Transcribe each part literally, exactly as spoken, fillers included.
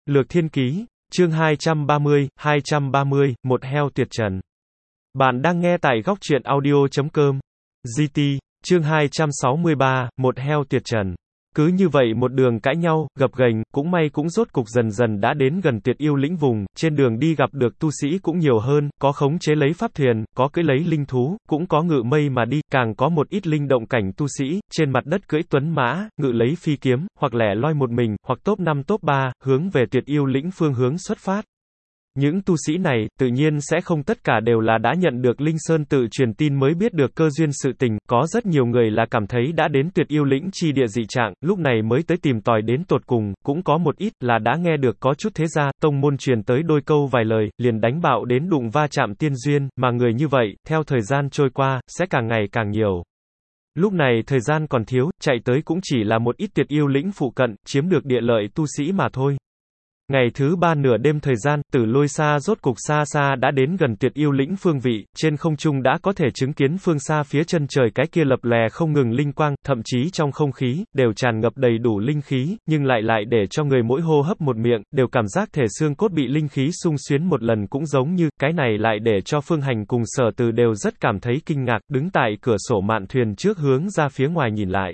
Lược Thiên Ký, chương hai trăm ba mươi, hai trăm ba mươi, một heo tuyệt trần. Bạn đang nghe tại góc truyện audio chấm com. giê tê, chương hai trăm sáu mươi ba, một heo tuyệt trần. Cứ như vậy một đường cãi nhau, gập ghềnh, cũng may cũng rốt cục dần dần đã đến gần Tuyệt Yêu Lĩnh vùng, trên đường đi gặp được tu sĩ cũng nhiều hơn, có khống chế lấy pháp thuyền, có cưỡi lấy linh thú, cũng có ngự mây mà đi, càng có một ít linh động cảnh tu sĩ, trên mặt đất cưỡi tuấn mã, ngự lấy phi kiếm, hoặc lẻ loi một mình, hoặc top năm top ba, hướng về Tuyệt Yêu Lĩnh phương hướng xuất phát. Những tu sĩ này, tự nhiên sẽ không tất cả đều là đã nhận được Linh Sơn tự truyền tin mới biết được cơ duyên sự tình, có rất nhiều người là cảm thấy đã đến Tuyệt Yêu Lĩnh chi địa dị trạng, lúc này mới tới tìm tòi đến tột cùng, cũng có một ít là đã nghe được có chút thế gia, tông môn truyền tới đôi câu vài lời, liền đánh bạo đến đụng va chạm tiên duyên, mà người như vậy, theo thời gian trôi qua, sẽ càng ngày càng nhiều. Lúc này thời gian còn thiếu, chạy tới cũng chỉ là một ít Tuyệt Yêu Lĩnh phụ cận, chiếm được địa lợi tu sĩ mà thôi. Ngày thứ ba nửa đêm thời gian, Tử Lôi xa rốt cục xa xa đã đến gần Tuyệt Yêu Lĩnh phương vị, trên không trung đã có thể chứng kiến phương xa phía chân trời cái kia lập lòe không ngừng linh quang, thậm chí trong không khí, đều tràn ngập đầy đủ linh khí, nhưng lại lại để cho người mỗi hô hấp một miệng, đều cảm giác thể xương cốt bị linh khí xung xuyến một lần cũng giống như, cái này lại để cho Phương Hành cùng Sở Từ đều rất cảm thấy kinh ngạc, đứng tại cửa sổ mạn thuyền trước hướng ra phía ngoài nhìn lại.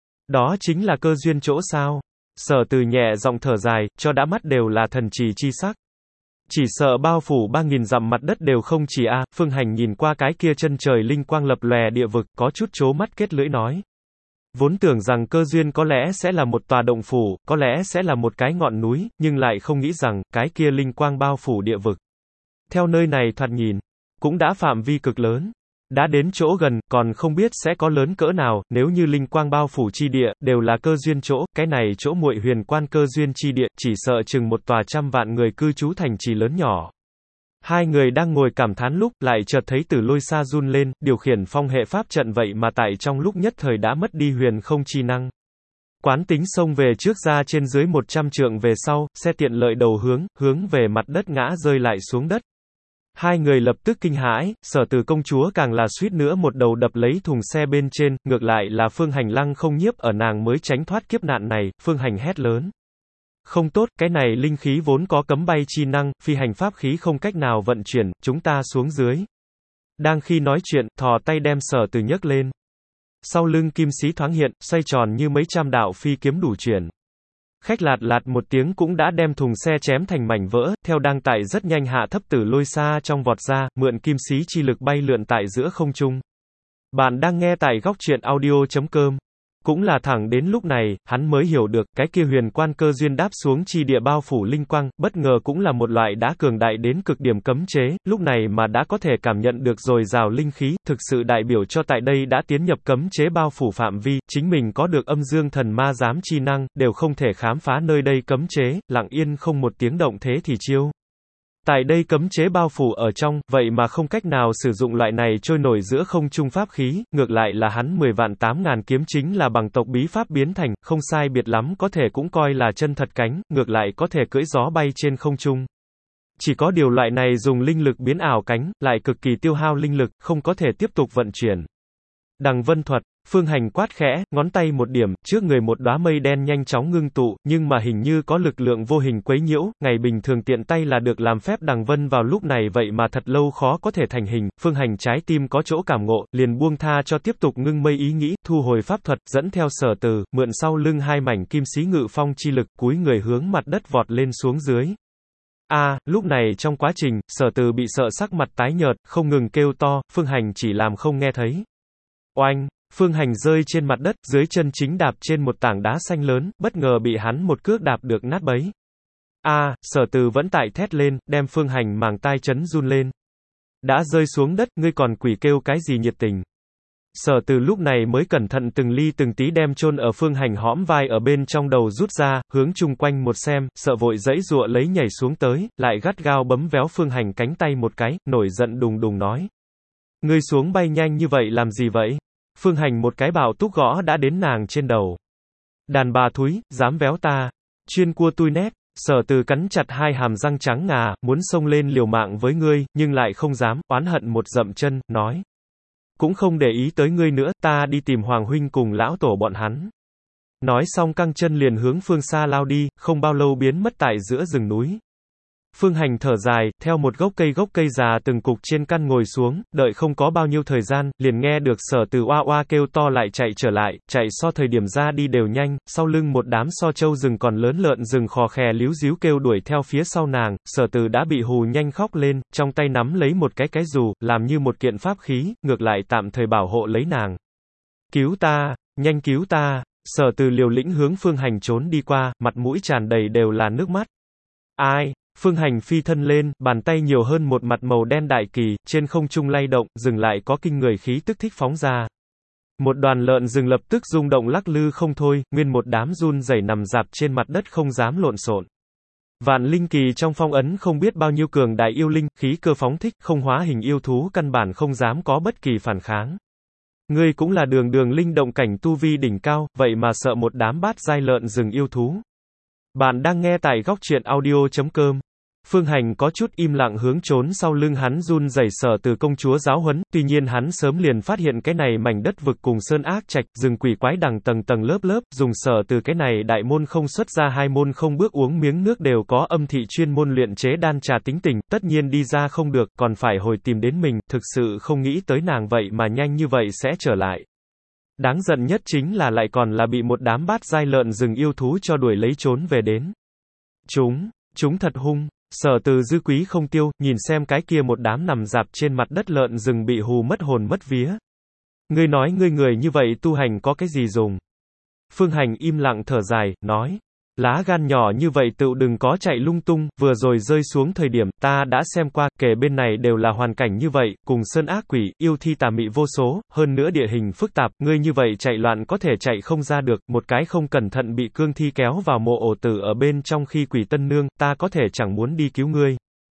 Đó chính là cơ duyên chỗ sao? Sở Từ nhẹ giọng thở dài, cho đã mắt đều là thần trì chi sắc. Chỉ sợ bao phủ ba nghìn dặm mặt đất đều không chỉ a. À, Phương Hành nhìn qua cái kia chân trời linh quang lập lòe địa vực, có chút trố mắt kết lưỡi nói. Vốn tưởng rằng cơ duyên có lẽ sẽ là một tòa động phủ, có lẽ sẽ là một cái ngọn núi, nhưng lại không nghĩ rằng, cái kia linh quang bao phủ địa vực. Theo nơi này thoạt nhìn, cũng đã phạm vi cực lớn. Đã đến chỗ gần, còn không biết sẽ có lớn cỡ nào, nếu như linh quang bao phủ chi địa, đều là cơ duyên chỗ, cái này chỗ muội huyền quan cơ duyên chi địa, chỉ sợ chừng một tòa trăm vạn người cư trú thành trì lớn nhỏ. Hai người đang ngồi cảm thán lúc, lại chợt thấy Tử Lôi xa run lên, điều khiển phong hệ pháp trận vậy mà tại trong lúc nhất thời đã mất đi huyền không chi năng. Quán tính xông về trước ra trên dưới một trăm trượng về sau, xe tiện lợi đầu hướng, hướng về mặt đất ngã rơi lại xuống đất. Hai người lập tức kinh hãi, Sở Từ công chúa càng là suýt nữa một đầu đập lấy thùng xe bên trên, ngược lại là Phương Hành lăng không nhiếp ở nàng mới tránh thoát kiếp nạn này, Phương Hành hét lớn. Không tốt, cái này linh khí vốn có cấm bay chi năng, phi hành pháp khí không cách nào vận chuyển, chúng ta xuống dưới. Đang khi nói chuyện, thò tay đem Sở Từ nhấc lên. Sau lưng kim xí thoáng hiện, xoay tròn như mấy trăm đạo phi kiếm đủ chuyển. Khách lạt lạt một tiếng cũng đã đem thùng xe chém thành mảnh vỡ, theo đang tại rất nhanh hạ thấp Tử Lôi xa trong vọt ra, mượn kim xí chi lực bay lượn tại giữa không trung. Bạn đang nghe tại góc truyện audio chấm com. Cũng là thẳng đến lúc này, hắn mới hiểu được, cái kia huyền quan cơ duyên đáp xuống chi địa bao phủ linh quang, bất ngờ cũng là một loại đã cường đại đến cực điểm cấm chế, lúc này mà đã có thể cảm nhận được dồi dào linh khí, thực sự đại biểu cho tại đây đã tiến nhập cấm chế bao phủ phạm vi, chính mình có được âm dương thần ma giám chi năng, đều không thể khám phá nơi đây cấm chế, lặng yên không một tiếng động thế thì chiêu. Tại đây cấm chế bao phủ ở trong, vậy mà không cách nào sử dụng loại này trôi nổi giữa không trung pháp khí, ngược lại là hắn mười vạn tám ngàn kiếm chính là bằng tộc bí pháp biến thành, không sai biệt lắm có thể cũng coi là chân thật cánh, ngược lại có thể cưỡi gió bay trên không trung. Chỉ có điều loại này dùng linh lực biến ảo cánh, lại cực kỳ tiêu hao linh lực, không có thể tiếp tục vận chuyển. Đằng vân thuật, Phương Hành quát khẽ, ngón tay một điểm, trước người một đóa mây đen nhanh chóng ngưng tụ, nhưng mà hình như có lực lượng vô hình quấy nhiễu, ngày bình thường tiện tay là được làm phép đằng vân vào lúc này vậy mà thật lâu khó có thể thành hình, Phương Hành trái tim có chỗ cảm ngộ, liền buông tha cho tiếp tục ngưng mây ý nghĩ, thu hồi pháp thuật, dẫn theo Sở Từ, mượn sau lưng hai mảnh kim xí ngự phong chi lực, cúi người hướng mặt đất vọt lên xuống dưới. A, à, lúc này trong quá trình, Sở Từ bị sợ sắc mặt tái nhợt, không ngừng kêu to, Phương Hành chỉ làm không nghe thấy. Oanh! Phương Hành rơi trên mặt đất, dưới chân chính đạp trên một tảng đá xanh lớn, bất ngờ bị hắn một cước đạp được nát bấy. A, à, Sở Từ vẫn tại thét lên, đem Phương Hành màng tai chấn run lên. Đã rơi xuống đất, ngươi còn quỷ kêu cái gì nhiệt tình. Sở Từ lúc này mới cẩn thận từng ly từng tí đem chôn ở Phương Hành hõm vai ở bên trong đầu rút ra, hướng chung quanh một xem, sợ vội giãy giụa lấy nhảy xuống tới, lại gắt gao bấm véo Phương Hành cánh tay một cái, nổi giận đùng đùng nói. Ngươi xuống bay nhanh như vậy làm gì vậy? Phương Hành một cái bạo túc gõ đã đến nàng trên đầu. Đàn bà thúi, dám véo ta. Chuyên cua tui nét. Sở Từ cắn chặt hai hàm răng trắng ngà, muốn xông lên liều mạng với ngươi, nhưng lại không dám, oán hận một dậm chân, nói. Cũng không để ý tới ngươi nữa, ta đi tìm Hoàng huynh cùng lão tổ bọn hắn. Nói xong căng chân liền hướng phương xa lao đi, không bao lâu biến mất tại giữa rừng núi. Phương Hành thở dài, theo một gốc cây gốc cây già từng cục trên căn ngồi xuống, đợi không có bao nhiêu thời gian, liền nghe được Sở Từ oa oa kêu to lại chạy trở lại, chạy so thời điểm ra đi đều nhanh, sau lưng một đám so trâu rừng còn lớn lợn rừng khò khè líu díu kêu đuổi theo phía sau nàng, Sở Từ đã bị hù nhanh khóc lên, trong tay nắm lấy một cái cái dù, làm như một kiện pháp khí, ngược lại tạm thời bảo hộ lấy nàng. Cứu ta, nhanh cứu ta, Sở Từ liều lĩnh hướng Phương Hành trốn đi qua, mặt mũi tràn đầy đều là nước mắt. Ai? Phương Hành phi thân lên, bàn tay nhiều hơn một mặt màu đen đại kỳ, trên không trung lay động, dừng lại có kinh người khí tức thích phóng ra. Một đoàn lợn rừng lập tức rung động lắc lư không thôi, nguyên một đám run rẩy nằm dạp trên mặt đất không dám lộn xộn. Vạn linh kỳ trong phong ấn không biết bao nhiêu cường đại yêu linh, khí cơ phóng thích, không hóa hình yêu thú căn bản không dám có bất kỳ phản kháng. Ngươi cũng là đường đường linh động cảnh tu vi đỉnh cao, vậy mà sợ một đám bát giai lợn rừng yêu thú. Bạn đang nghe tại góc truyện audio chấm com. Phương Hành có chút im lặng hướng trốn sau lưng hắn run rẩy Sở Từ công chúa giáo huấn, tuy nhiên hắn sớm liền phát hiện cái này mảnh đất vực cùng sơn ác trạch, rừng quỷ quái đằng tầng tầng lớp lớp, dùng Sở Từ cái này đại môn không xuất ra hai môn không bước uống miếng nước đều có âm thị chuyên môn luyện chế đan trà tính tình, tất nhiên đi ra không được, còn phải hồi tìm đến mình, thực sự không nghĩ tới nàng vậy mà nhanh như vậy sẽ trở lại. Đáng giận nhất chính là lại còn là bị một đám bát giai lợn rừng yêu thú cho đuổi lấy trốn về đến. Chúng, chúng thật hung. Sở Từ dư quý không tiêu, nhìn xem cái kia một đám nằm dạp trên mặt đất lợn rừng bị hù mất hồn mất vía. Ngươi nói ngươi người như vậy tu hành có cái gì dùng? Phương Hành im lặng thở dài, nói. Lá gan nhỏ như vậy tự đừng có chạy lung tung, vừa rồi rơi xuống thời điểm, ta đã xem qua, kể bên này đều là hoàn cảnh như vậy, cùng sơn ác quỷ, yêu thi tà mị vô số, hơn nữa địa hình phức tạp, ngươi như vậy chạy loạn có thể chạy không ra được, một cái không cẩn thận bị cương thi kéo vào mộ ổ tử ở bên trong khi quỷ tân nương, ta có thể chẳng muốn đi cứu ngươi.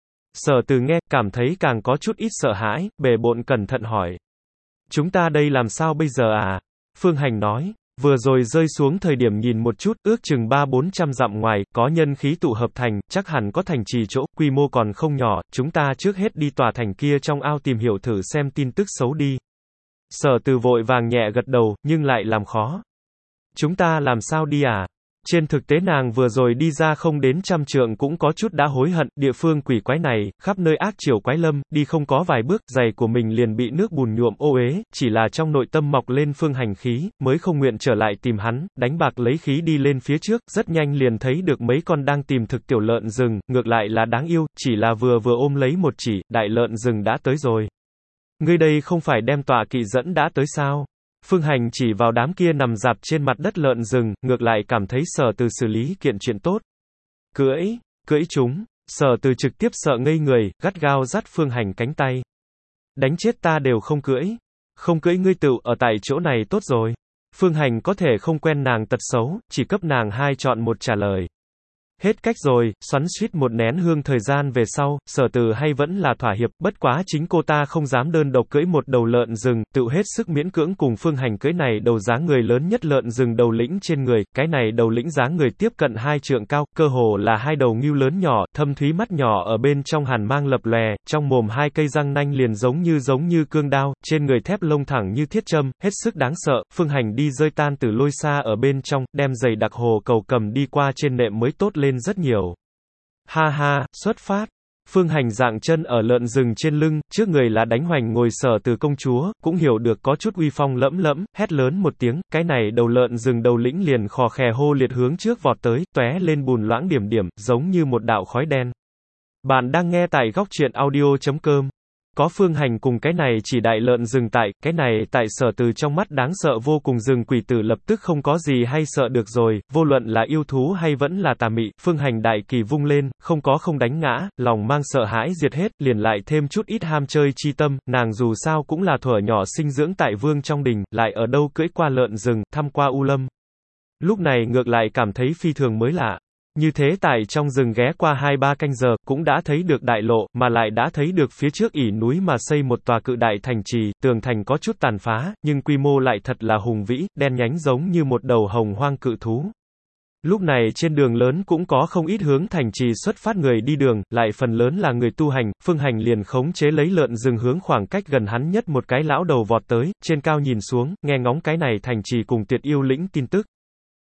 Sở Từ nghe, cảm thấy càng có chút ít sợ hãi, bề bộn cẩn thận hỏi. Chúng ta đây làm sao bây giờ à? Phương Hành nói. Vừa rồi rơi xuống thời điểm nhìn một chút, ước chừng ba bốn trăm dặm ngoài, có nhân khí tụ hợp thành, chắc hẳn có thành trì chỗ, quy mô còn không nhỏ, chúng ta trước hết đi tòa thành kia trong ao tìm hiểu thử xem tin tức xấu đi. Sở Từ vội vàng nhẹ gật đầu, nhưng lại làm khó. Chúng ta làm sao đi à? Trên thực tế nàng vừa rồi đi ra không đến trăm trượng cũng có chút đã hối hận, địa phương quỷ quái này, khắp nơi ác chiều quái lâm, đi không có vài bước, giày của mình liền bị nước bùn nhuộm ô uế, chỉ là trong nội tâm mọc lên Phương Hành khí, mới không nguyện trở lại tìm hắn, đánh bạc lấy khí đi lên phía trước, rất nhanh liền thấy được mấy con đang tìm thực tiểu lợn rừng, ngược lại là đáng yêu, chỉ là vừa vừa ôm lấy một chỉ, đại lợn rừng đã tới rồi. Ngươi đây không phải đem tọa kỵ dẫn đã tới sao? Phương Hành chỉ vào đám kia nằm dạp trên mặt đất lợn rừng, ngược lại cảm thấy Sở Từ xử lý kiện chuyện tốt. Cưỡi, cưỡi chúng, Sở Từ trực tiếp sợ ngây người, gắt gao dắt Phương Hành cánh tay. Đánh chết ta đều không cưỡi. Không cưỡi ngươi tự ở tại chỗ này tốt rồi. Phương Hành có thể không quen nàng tật xấu, chỉ cấp nàng hai chọn một trả lời. Hết cách rồi, xoắn suýt một nén hương thời gian về sau, Sở Từ hay vẫn là thỏa hiệp, bất quá chính cô ta không dám đơn độc cưỡi một đầu lợn rừng, tự hết sức miễn cưỡng cùng Phương Hành cưỡi này đầu dáng người lớn nhất lợn rừng đầu lĩnh trên người, cái này đầu lĩnh dáng người tiếp cận hai trượng cao, cơ hồ là hai đầu ngưu lớn nhỏ, thâm thúy mắt nhỏ ở bên trong hàn mang lập lòe, trong mồm hai cây răng nanh liền giống như giống như cương đao, trên người thép lông thẳng như thiết châm, hết sức đáng sợ, Phương Hành đi rơi tan từ lôi xa ở bên trong, đem giày đặc hồ cầu cầm đi qua trên nệm mới tốt lên rất nhiều. Ha ha, xuất phát. Phương Hành dạng chân ở lợn rừng trên lưng, trước người là đánh hoành ngồi Sở Từ công chúa, cũng hiểu được có chút uy phong lẫm lẫm, hét lớn một tiếng, cái này đầu lợn rừng đầu lĩnh liền khò khè hô liệt hướng trước vọt tới, tóe lên bùn loãng điểm điểm, giống như một đạo khói đen. Bạn đang nghe tại góc truyện audio chấm com. Có Phương Hành cùng cái này chỉ đại lợn rừng tại, cái này tại Sở Từ trong mắt đáng sợ vô cùng rừng quỷ tử lập tức không có gì hay sợ được rồi, vô luận là yêu thú hay vẫn là tà mị, Phương Hành đại kỳ vung lên, không có không đánh ngã, lòng mang sợ hãi diệt hết, liền lại thêm chút ít ham chơi chi tâm, nàng dù sao cũng là thuở nhỏ sinh dưỡng tại vương trong đình, lại ở đâu cưỡi qua lợn rừng, thăm qua u lâm. Lúc này ngược lại cảm thấy phi thường mới lạ. Như thế tại trong rừng ghé qua hai ba canh giờ, cũng đã thấy được đại lộ, mà lại đã thấy được phía trước ỉ núi mà xây một tòa cự đại thành trì, tường thành có chút tàn phá, nhưng quy mô lại thật là hùng vĩ, đen nhánh giống như một đầu hồng hoang cự thú. Lúc này trên đường lớn cũng có không ít hướng thành trì xuất phát người đi đường, lại phần lớn là người tu hành, Phương Hành liền khống chế lấy lợn rừng hướng khoảng cách gần hắn nhất một cái lão đầu vọt tới, trên cao nhìn xuống, nghe ngóng cái này thành trì cùng tuyệt yêu lĩnh tin tức.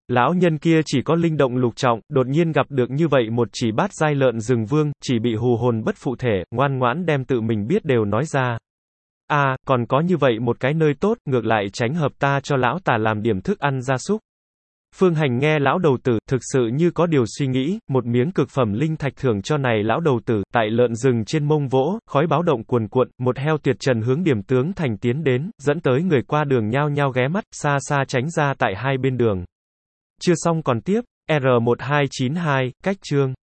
Lão nhân kia chỉ có linh động lục trọng, đột nhiên gặp được như vậy một chỉ bát giai lợn rừng vương, chỉ bị hù hồn bất phụ thể, ngoan ngoãn đem tự mình biết đều nói ra. A, à, còn có như vậy một cái nơi tốt, ngược lại tránh hợp ta cho lão tà làm điểm thức ăn gia súc. Phương Hành nghe lão đầu tử, thực sự như có điều suy nghĩ, một miếng cực phẩm linh thạch thưởng cho này lão đầu tử, tại lợn rừng trên mông vỗ, khói báo động cuồn cuộn, một heo tuyệt trần hướng Điểm Tướng Thành tiến đến, dẫn tới người qua đường nhao nhao ghé mắt, xa xa tránh ra tại hai bên đường. Chưa xong còn tiếp, R một hai chín hai, cách chương.